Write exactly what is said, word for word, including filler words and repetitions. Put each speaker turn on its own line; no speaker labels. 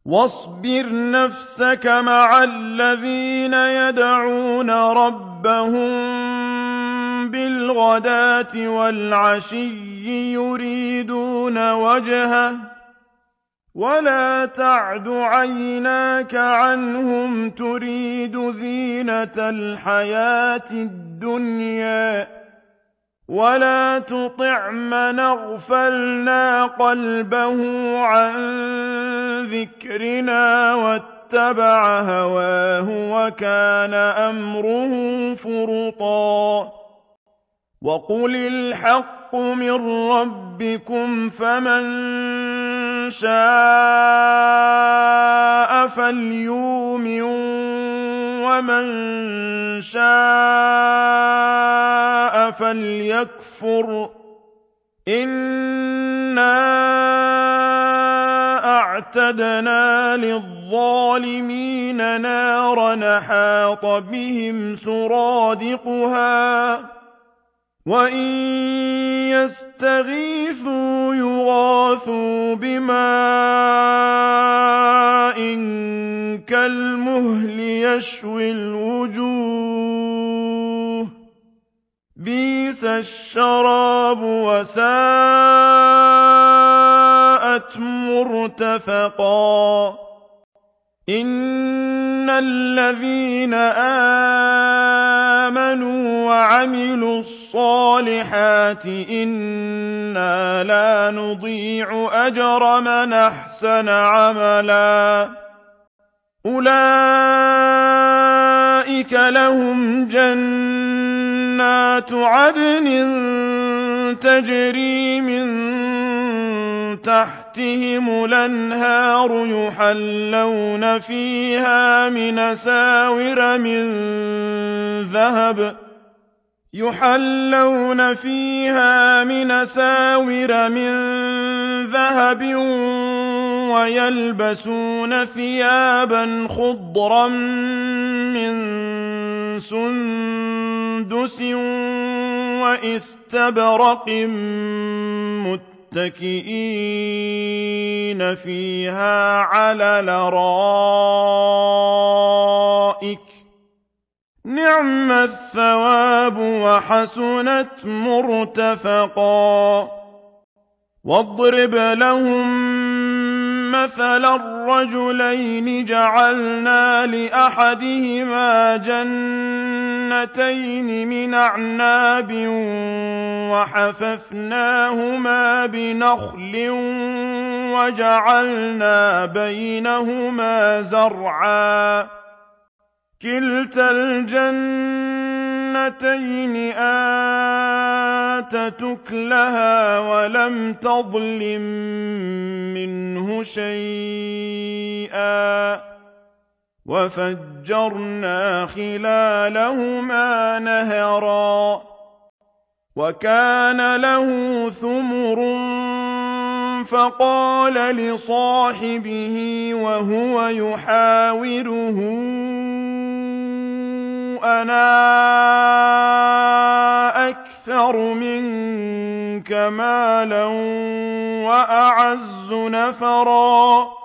وَاصْبِرْ نَفْسَكَ مَعَ الَّذِينَ يَدْعُونَ رَبَّهُم بِالْغَدَاةِ وَالْعَشِيِّ يُرِيدُونَ وَجْهَهُ ۖ وَلَا تَعْدُ عَيْنَاكَ عَنْهُمْ تُرِيدُ زِينَةَ الْحَيَاةِ الدُّنْيَا ۖ وَلَا تُطِعْ مَنْ أَغْفَلْنَا قَلْبَهُ عَن ذِكْرِنَا وَاتَّبَعَ هَوَاهُ وَكَانَ أَمْرُهُ فُرُطًا. وَقُلِ الْحَقُّ مِن رَّبِّكُمْ فَمَن شَاءَ فَلْيُؤْمِن وَمَن شَاءَ فَلْيَكْفُرْ. إِنَّا أَعْتَدْنَا لِلظَّالِمِينَ نَارًا أَحَاطَ بِهِمْ سُرَادِقُهَا وَإِن يَسْتَغِيثُوا يُغَاثُوا بِمَاءٍ كَالْمُهْلِ يَشْوِي الْوُجُوهَ بِئْسَ الشَّرَابُ وَسَاءَتْ مُرْتَفَقًا. إِنَّ الَّذِينَ آمَنُوا وَعَمِلُوا الصَّالِحَاتِ إِنَّا لَا نُضِيعُ أَجْرَ مَنْ أَحْسَنَ عَمَلًا. أُولَٰئِكَ لَهُمْ جَنَّاتُ عَدْنٍ تَجْرِي مِن تَحْتِهِمُ الْأَنْهَارُ يُحَلَّوْنَ فِيهَا مِنْ أَسَاوِرَ مِن ذَهَبٍ يُحَلَّوْنَ فِيهَا مِنْ أَسَاوِرَ مِن ذَهَبٍ وَيَلْبَسُونَ ثِيَابًا خُضْرًا مِّن سُندُسٍ وَإِسْتَبْرَقٍ مُّتَّكِئِينَ فِيهَا عَلَى الْأَرَائِكِ ۚ نِعْمَ الثَّوَابُ وَحَسُنَتْ مُرْتَفَقًا. وَاضْرِبْ لَهُم مَّثَلًا الرَّجُلَيْنِ جَعَلْنَا لِأَحَدِهِمَا جَنَّتَيْنِ مِنْ أَعْنَابٍ وَحَفَفْنَاهُمَا بِنَخْلٍ وَجَعَلْنَا بَيْنَهُمَا زَرْعًا. كِلْتَا الْجَنَّتَيْنِ آتَتْ أُكُلَهَا وَلَمْ تَظْلِم مِّنْهُ شَيْئًا ۚ وَفَجَّرْنَا خِلَالَهُمَا نَهَرًا. وَكَانَ لَهُ ثُمُرٌ فَقَالَ لِصَاحِبِهِ وَهُوَ يُحَاوِرُهُ أَنَا أَكْثَرُ مِنكَ مَالًا وَأَعَزُّ نَفَرًا.